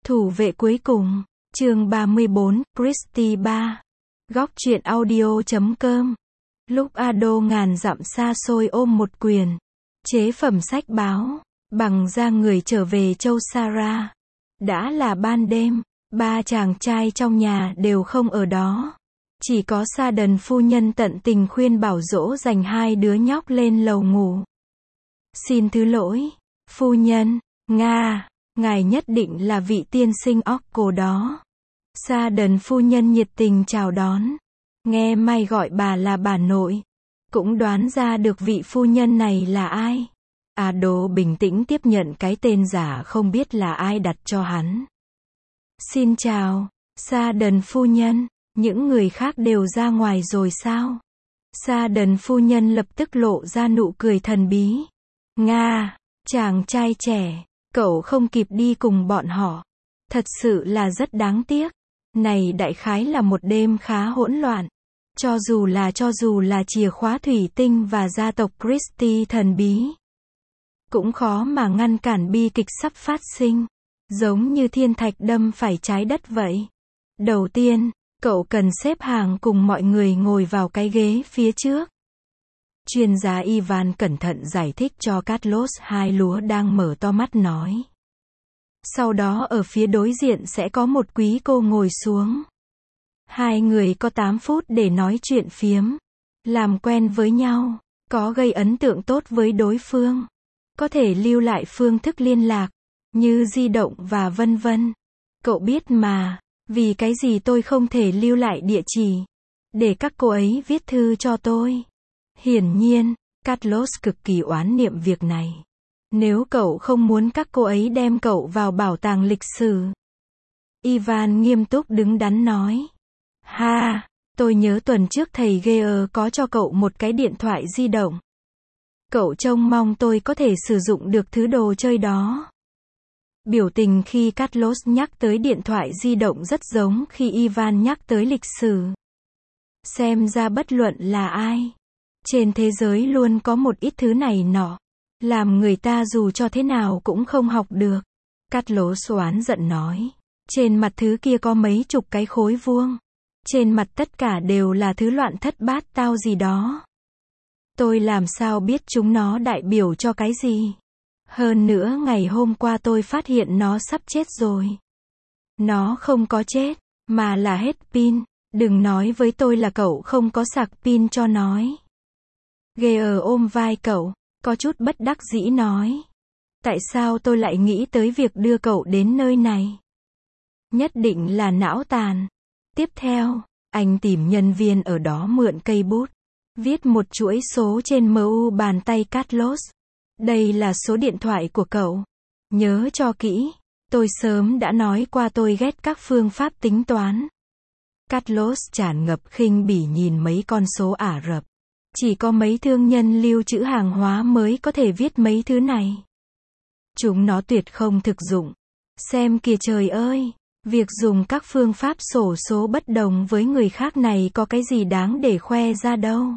Thủ vệ cuối cùng, chương 34, Christie 3. Góc truyện audio.com. Lúc Ado ngàn dặm xa xôi ôm một quyền chế phẩm sách báo, bằng da người trở về châu Sara. Đã là ban đêm, ba chàng trai trong nhà đều không ở đó. Chỉ có Sa Đần phu nhân tận tình khuyên bảo dỗ dành hai đứa nhóc lên lầu ngủ. Xin thứ lỗi, phu nhân, Nga, ngài nhất định là vị tiên sinh Orco đó. Sa Đần phu nhân nhiệt tình chào đón. Nghe may gọi bà là bà nội. Cũng đoán ra được vị phu nhân này là ai. Ado bình tĩnh tiếp nhận cái tên giả không biết là ai đặt cho hắn. Xin chào, Sa Đần phu nhân, những người khác đều ra ngoài rồi sao? Sa Đần phu nhân lập tức lộ ra nụ cười thần bí. Nga, chàng trai trẻ, cậu không kịp đi cùng bọn họ. Thật sự là rất đáng tiếc. Này đại khái là một đêm khá hỗn loạn. Cho dù là chìa khóa thủy tinh và gia tộc Christie thần bí, cũng khó mà ngăn cản bi kịch sắp phát sinh. Giống như thiên thạch đâm phải trái đất vậy. Đầu tiên, cậu cần xếp hàng cùng mọi người ngồi vào cái ghế phía trước. Chuyên gia Ivan cẩn thận giải thích cho Carlos hai lúa đang mở to mắt nói. Sau đó ở phía đối diện sẽ có một quý cô ngồi xuống. Hai người có 8 phút để nói chuyện phiếm, làm quen với nhau, có gây ấn tượng tốt với đối phương, có thể lưu lại phương thức liên lạc, như di động và vân vân. Cậu biết mà, vì cái gì tôi không thể lưu lại địa chỉ, để các cô ấy viết thư cho tôi. Hiển nhiên, Carlos cực kỳ oán niệm việc này. Nếu cậu không muốn các cô ấy đem cậu vào bảo tàng lịch sử. Ivan nghiêm túc đứng đắn nói. Ha, tôi nhớ tuần trước thầy Gear có cho cậu một cái điện thoại di động. Cậu trông mong tôi có thể sử dụng được thứ đồ chơi đó. Biểu tình khi Carlos nhắc tới điện thoại di động rất giống khi Ivan nhắc tới lịch sử. Xem ra bất luận là ai, trên thế giới luôn có một ít thứ này nọ, làm người ta dù cho thế nào cũng không học được. Carlos oán giận nói. Trên mặt thứ kia có mấy chục cái khối vuông. Trên mặt tất cả đều là thứ loạn thất bát tao gì đó. Tôi làm sao biết chúng nó đại biểu cho cái gì? Hơn nữa ngày hôm qua tôi phát hiện nó sắp chết rồi. Nó không có chết, mà là hết pin. Đừng nói với tôi là cậu không có sạc pin cho nói. Gear ôm vai cậu, có chút bất đắc dĩ nói. Tại sao tôi lại nghĩ tới việc đưa cậu đến nơi này? Nhất định là não tàn. Tiếp theo, anh tìm nhân viên ở đó mượn cây bút, viết một chuỗi số trên mu bàn tay Carlos. Đây là số điện thoại của cậu. Nhớ cho kỹ. Tôi sớm đã nói qua tôi ghét các phương pháp tính toán. Carlos tràn ngập khinh bỉ nhìn mấy con số Ả Rập. Chỉ có mấy thương nhân lưu trữ hàng hóa mới có thể viết mấy thứ này. Chúng nó tuyệt không thực dụng. Xem kìa trời ơi, việc dùng các phương pháp xổ số bất đồng với người khác này có cái gì đáng để khoe ra đâu.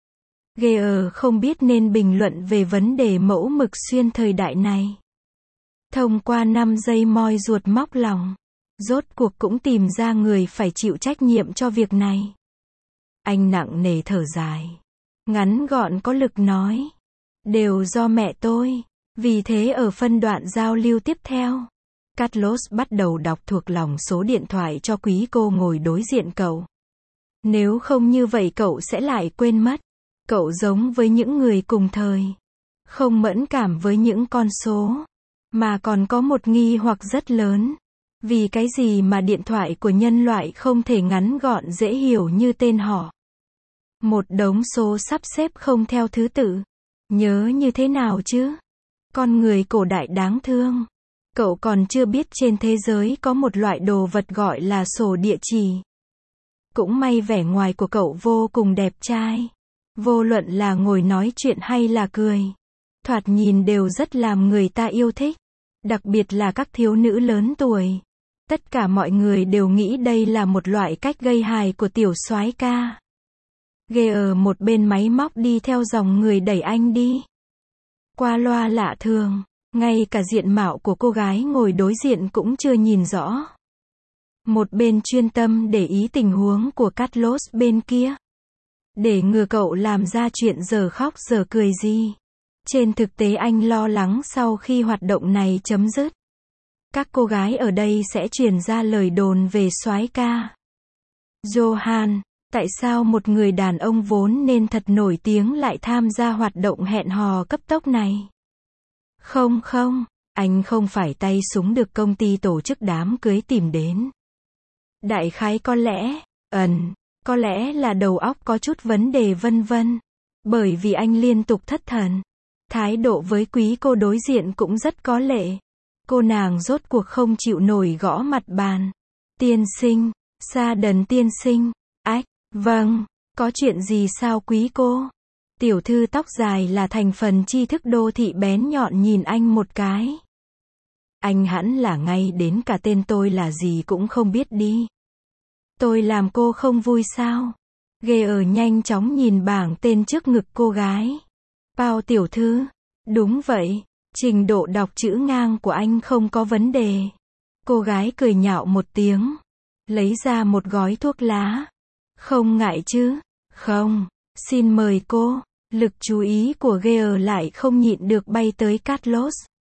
Gear không biết nên bình luận về vấn đề mẫu mực xuyên thời đại này. Thông qua 5 giây moi ruột móc lòng, rốt cuộc cũng tìm ra người phải chịu trách nhiệm cho việc này. Anh nặng nề thở dài, ngắn gọn có lực nói. Đều do mẹ tôi. Vì thế ở phân đoạn giao lưu tiếp theo, Carlos bắt đầu đọc thuộc lòng số điện thoại cho quý cô ngồi đối diện cậu. Nếu không như vậy cậu sẽ lại quên mất. Cậu giống với những người cùng thời, không mẫn cảm với những con số, mà còn có một nghi hoặc rất lớn. Vì cái gì mà điện thoại của nhân loại không thể ngắn gọn dễ hiểu như tên họ? Một đống số sắp xếp không theo thứ tự. Nhớ như thế nào chứ? Con người cổ đại đáng thương. Cậu còn chưa biết trên thế giới có một loại đồ vật gọi là sổ địa chỉ. Cũng may vẻ ngoài của cậu vô cùng đẹp trai. Vô luận là ngồi nói chuyện hay là cười, thoạt nhìn đều rất làm người ta yêu thích. Đặc biệt là các thiếu nữ lớn tuổi. Tất cả mọi người đều nghĩ đây là một loại cách gây hài của tiểu soái ca. Gear một bên máy móc đi theo dòng người đẩy anh đi. Qua loa lạ thường, Ngay cả diện mạo của cô gái ngồi đối diện cũng chưa nhìn rõ. Một bên chuyên tâm để ý tình huống của Carlos bên kia. Để ngừa cậu làm ra chuyện giờ khóc giờ cười gì. Trên thực tế anh lo lắng sau khi hoạt động này chấm dứt, các cô gái ở đây sẽ truyền ra lời đồn về soái ca. Johan, tại sao một người đàn ông vốn nên thật nổi tiếng lại tham gia hoạt động hẹn hò cấp tốc này? Không, anh không phải tay súng được công ty tổ chức đám cưới tìm đến. Đại khái có lẽ là đầu óc có chút vấn đề vân vân. Bởi vì anh liên tục thất thần. Thái độ với quý cô đối diện cũng rất có lệ. Cô nàng rốt cuộc không chịu nổi gõ mặt bàn. Tiên sinh, Sa Đần tiên sinh. Ách, vâng, có chuyện gì sao quý cô? Tiểu thư tóc dài là thành phần tri thức đô thị bén nhọn nhìn anh một cái. Anh hẳn là ngay đến cả tên tôi là gì cũng không biết đi. Tôi làm cô không vui sao? Ghê nhanh chóng nhìn bảng tên trước ngực cô gái. Bao tiểu thư. Đúng vậy, trình độ đọc chữ ngang của anh không có vấn đề. Cô gái cười nhạo một tiếng. Lấy ra một gói thuốc lá. Không ngại chứ? Không, xin mời cô. Lực chú ý của Ghê lại không nhịn được bay tới Carlos.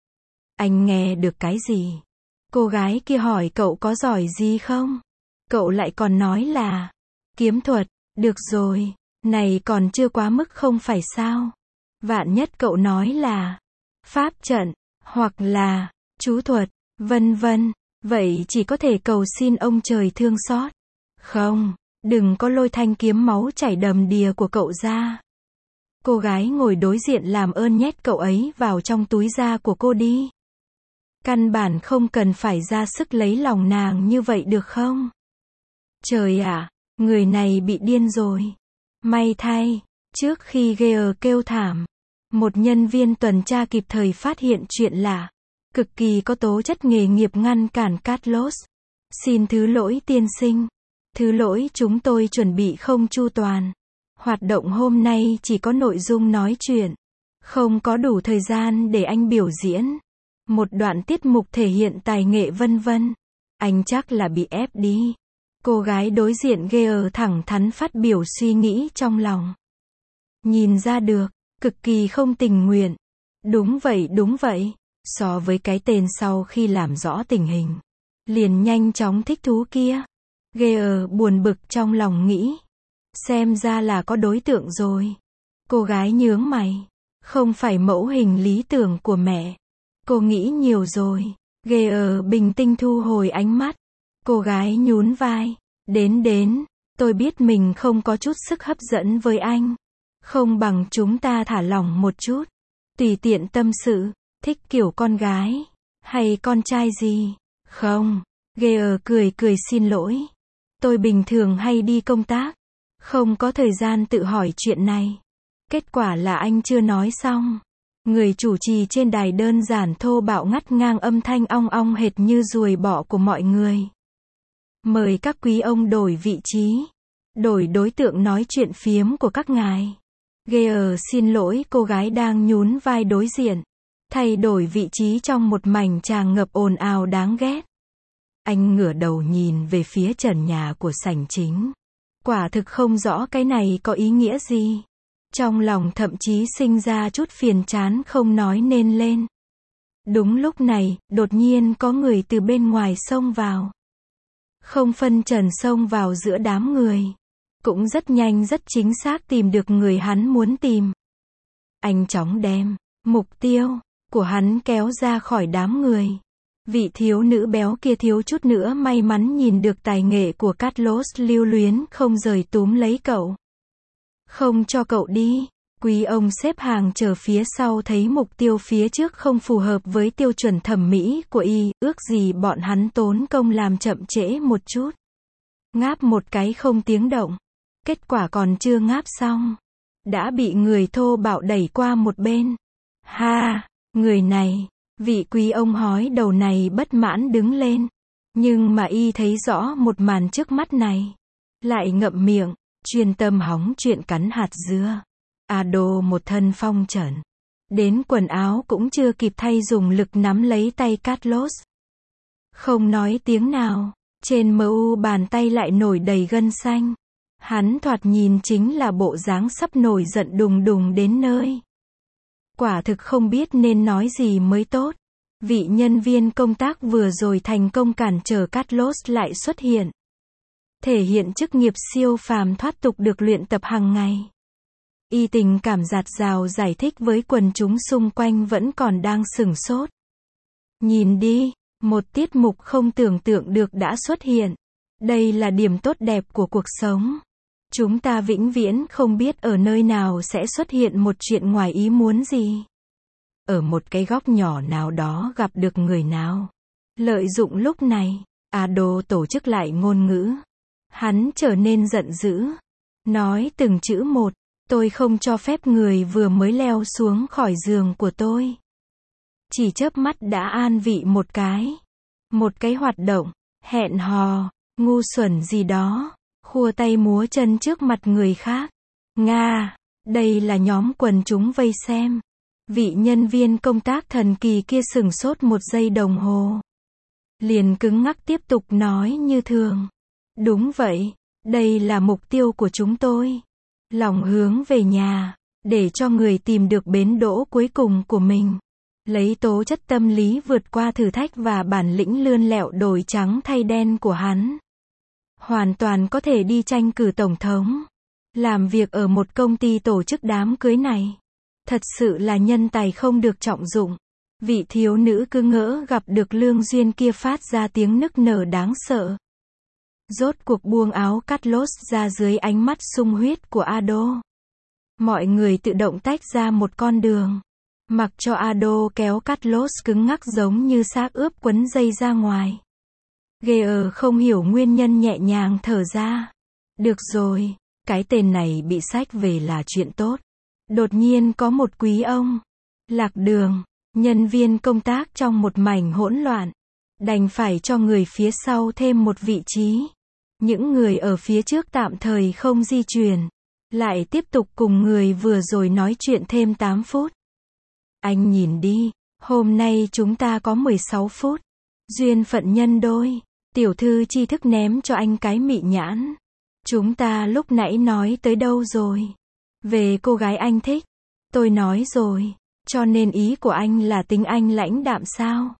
Anh nghe được cái gì? Cô gái kia hỏi cậu có giỏi gì không? Cậu lại còn nói là kiếm thuật. Được rồi, này còn chưa quá mức không phải sao? Vạn nhất cậu nói là pháp trận, hoặc là chú thuật, vân vân, vậy chỉ có thể cầu xin ông trời thương xót. Không, đừng có lôi thanh kiếm máu chảy đầm đìa của cậu ra. Cô gái ngồi đối diện làm ơn nhét cậu ấy vào trong túi da của cô đi. Căn bản không cần phải ra sức lấy lòng nàng như vậy được không? Trời ạ, người này bị điên rồi. May thay, trước khi Ghê kêu thảm, một nhân viên tuần tra kịp thời phát hiện chuyện lạ, cực kỳ có tố chất nghề nghiệp ngăn cản Carlos. Xin thứ lỗi tiên sinh. Thứ lỗi chúng tôi chuẩn bị không chu toàn. Hoạt động hôm nay chỉ có nội dung nói chuyện. Không có đủ thời gian để anh biểu diễn. Một đoạn tiết mục thể hiện tài nghệ vân vân. Anh chắc là bị ép đi. Cô gái đối diện Ghê thẳng thắn phát biểu suy nghĩ trong lòng. Nhìn ra được, cực kỳ không tình nguyện. Đúng vậy. So với cái tên sau khi làm rõ tình hình, liền nhanh chóng thích thú kia. Ghê buồn bực trong lòng nghĩ. Xem ra là có đối tượng rồi. Cô gái nhướng mày. Không phải mẫu hình lý tưởng của mẹ. Cô nghĩ nhiều rồi. Ghê bình tĩnh thu hồi ánh mắt. Cô gái nhún vai. Đến, tôi biết mình không có chút sức hấp dẫn với anh. Không bằng chúng ta thả lỏng một chút. Tùy tiện tâm sự. Thích kiểu con gái hay con trai gì? Không. Ghê cười xin lỗi. Tôi bình thường hay đi công tác. Không có thời gian tự hỏi chuyện này. Kết quả là anh chưa nói xong. Người chủ trì trên đài đơn giản thô bạo ngắt ngang âm thanh ong ong hệt như ruồi bọ của mọi người. Mời các quý ông đổi vị trí. Đổi đối tượng nói chuyện phiếm của các ngài. Ghê xin lỗi cô gái đang nhún vai đối diện. Thay đổi vị trí trong một mảnh tràng ngập ồn ào đáng ghét. Anh ngửa đầu nhìn về phía trần nhà của sảnh chính. Quả thực không rõ cái này có ý nghĩa gì. Trong lòng thậm chí sinh ra chút phiền chán không nói nên lên. Đúng lúc này, đột nhiên có người từ bên ngoài xông vào. Không phân trần xông vào giữa đám người. Cũng rất nhanh rất chính xác tìm được người hắn muốn tìm. Anh chóng đem mục tiêu của hắn kéo ra khỏi đám người. Vị thiếu nữ béo kia thiếu chút nữa may mắn nhìn được tài nghệ của Carlos lưu luyến không rời túm lấy cậu. Không cho cậu đi. Quý ông xếp hàng chờ phía sau thấy mục tiêu phía trước không phù hợp với tiêu chuẩn thẩm mỹ của y, ước gì bọn hắn tốn công làm chậm trễ một chút. Ngáp một cái không tiếng động. Kết quả còn chưa ngáp xong, đã bị người thô bạo đẩy qua một bên. Ha, người này, vị quý ông hói đầu này bất mãn đứng lên. Nhưng mà y thấy rõ một màn trước mắt này. Lại ngậm miệng, chuyên tâm hóng chuyện cắn hạt dưa. Ado một thân phong trần. Đến quần áo cũng chưa kịp thay dùng lực nắm lấy tay Carlos. Không nói tiếng nào, trên mu bàn tay lại nổi đầy gân xanh. Hắn thoạt nhìn chính là bộ dáng sắp nổi giận đùng đùng đến nơi. Quả thực không biết nên nói gì mới tốt. Vị nhân viên công tác vừa rồi thành công cản trở Carlos lại xuất hiện. Thể hiện chức nghiệp siêu phàm thoát tục được luyện tập hàng ngày. Y tình cảm dạt dào giải thích với quần chúng xung quanh vẫn còn đang sửng sốt. Nhìn đi, một tiết mục không tưởng tượng được đã xuất hiện. Đây là điểm tốt đẹp của cuộc sống. Chúng ta vĩnh viễn không biết ở nơi nào sẽ xuất hiện một chuyện ngoài ý muốn gì. Ở một cái góc nhỏ nào đó gặp được người nào. Lợi dụng lúc này, Ado tổ chức lại ngôn ngữ. Hắn trở nên giận dữ. Nói từng chữ một, tôi không cho phép người vừa mới leo xuống khỏi giường của tôi. Chỉ chớp mắt đã an vị một cái. Một cái hoạt động, hẹn hò, ngu xuẩn gì đó. Khua tay múa chân trước mặt người khác. Nga, đây là nhóm quần chúng vây xem. Vị nhân viên công tác thần kỳ kia sửng sốt một giây đồng hồ. Liền cứng ngắc tiếp tục nói như thường. Đúng vậy, đây là mục tiêu của chúng tôi. Lòng hướng về nhà, để cho người tìm được bến đỗ cuối cùng của mình. Lấy tố chất tâm lý vượt qua thử thách và bản lĩnh lươn lẹo đổi trắng thay đen của hắn. Hoàn toàn có thể đi tranh cử tổng thống. Làm việc ở một công ty tổ chức đám cưới này. Thật sự là nhân tài không được trọng dụng. Vị thiếu nữ cứ ngỡ gặp được lương duyên kia phát ra tiếng nức nở đáng sợ. Rốt cuộc buông áo Carlos ra dưới ánh mắt sung huyết của Ado. Mọi người tự động tách ra một con đường. Mặc cho Ado kéo Carlos cứng ngắc giống như xác ướp quấn dây ra ngoài. Gear không hiểu nguyên nhân nhẹ nhàng thở ra. Được rồi, cái tên này bị xách về là chuyện tốt. Đột nhiên có một quý ông lạc đường, nhân viên công tác trong một mảnh hỗn loạn, đành phải cho người phía sau thêm một vị trí. Những người ở phía trước tạm thời không di chuyển, lại tiếp tục cùng người vừa rồi nói chuyện thêm 8 phút. Anh nhìn đi, hôm nay chúng ta có 16 phút. Duyên phận nhân đôi. Tiểu thư tri thức ném cho anh cái mị nhãn. Chúng ta lúc nãy nói tới đâu rồi? Về cô gái anh thích. Tôi nói rồi. Cho nên ý của anh là tính anh lãnh đạm sao?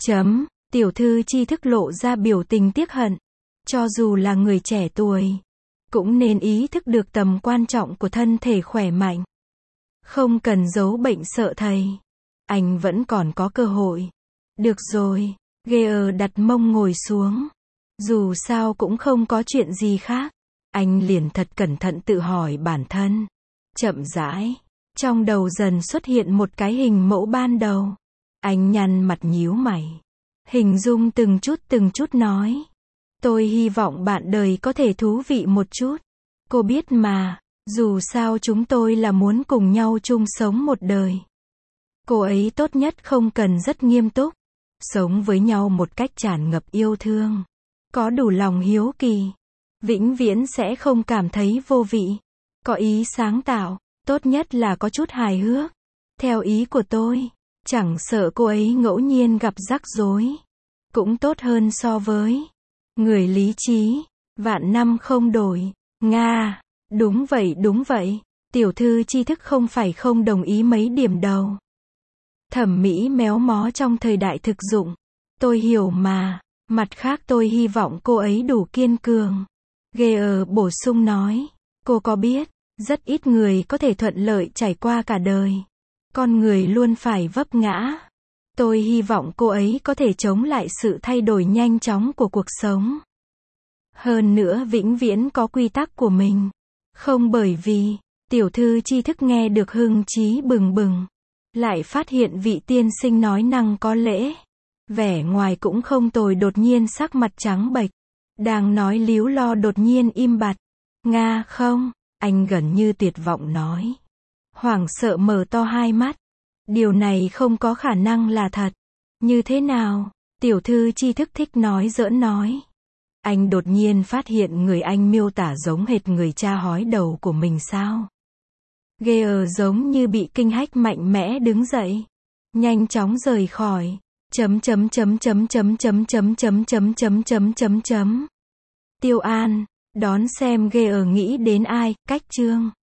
Tiểu thư tri thức lộ ra biểu tình tiếc hận. Cho dù là người trẻ tuổi, cũng nên ý thức được tầm quan trọng của thân thể khỏe mạnh. Không cần giấu bệnh sợ thầy. Anh vẫn còn có cơ hội. Được rồi. Gear đặt mông ngồi xuống. Dù sao cũng không có chuyện gì khác. Anh liền thật cẩn thận tự hỏi bản thân. Chậm rãi. Trong đầu dần xuất hiện một cái hình mẫu ban đầu. Anh nhăn mặt nhíu mày. Hình dung từng chút nói. Tôi hy vọng bạn đời có thể thú vị một chút. Cô biết mà, dù sao chúng tôi là muốn cùng nhau chung sống một đời. Cô ấy tốt nhất không cần rất nghiêm túc. Sống với nhau một cách tràn ngập yêu thương. Có đủ lòng hiếu kỳ. Vĩnh viễn sẽ không cảm thấy vô vị. Có ý sáng tạo. Tốt nhất là có chút hài hước. Theo ý của tôi, chẳng sợ cô ấy ngẫu nhiên gặp rắc rối. Cũng tốt hơn so với người lý trí. Vạn năm không đổi. Nga. Đúng vậy. Tiểu thư tri thức không phải không đồng ý mấy điểm đầu. Thẩm mỹ méo mó trong thời đại thực dụng. Tôi hiểu mà. Mặt khác tôi hy vọng cô ấy đủ kiên cường. Gear bổ sung nói. Cô có biết, rất ít người có thể thuận lợi trải qua cả đời. Con người luôn phải vấp ngã. Tôi hy vọng cô ấy có thể chống lại sự thay đổi nhanh chóng của cuộc sống. Hơn nữa vĩnh viễn có quy tắc của mình. Không bởi vì, tiểu thư tri thức nghe được hưng trí bừng bừng. Lại phát hiện vị tiên sinh nói năng có lễ. Vẻ ngoài cũng không tồi đột nhiên sắc mặt trắng bệch. Đang nói líu lo đột nhiên im bặt. Nga không, anh gần như tuyệt vọng nói. Hoảng sợ mở to hai mắt. Điều này không có khả năng là thật. Như thế nào? Tiểu thư tri thức thích nói giỡn nói. Anh đột nhiên phát hiện người anh miêu tả giống hệt người cha hói đầu của mình sao? Ghê ở giống như bị kinh hách mạnh mẽ đứng dậy. Nhanh chóng rời khỏi. Tiêu An, đón xem ghê ở nghĩ đến ai, cách chương.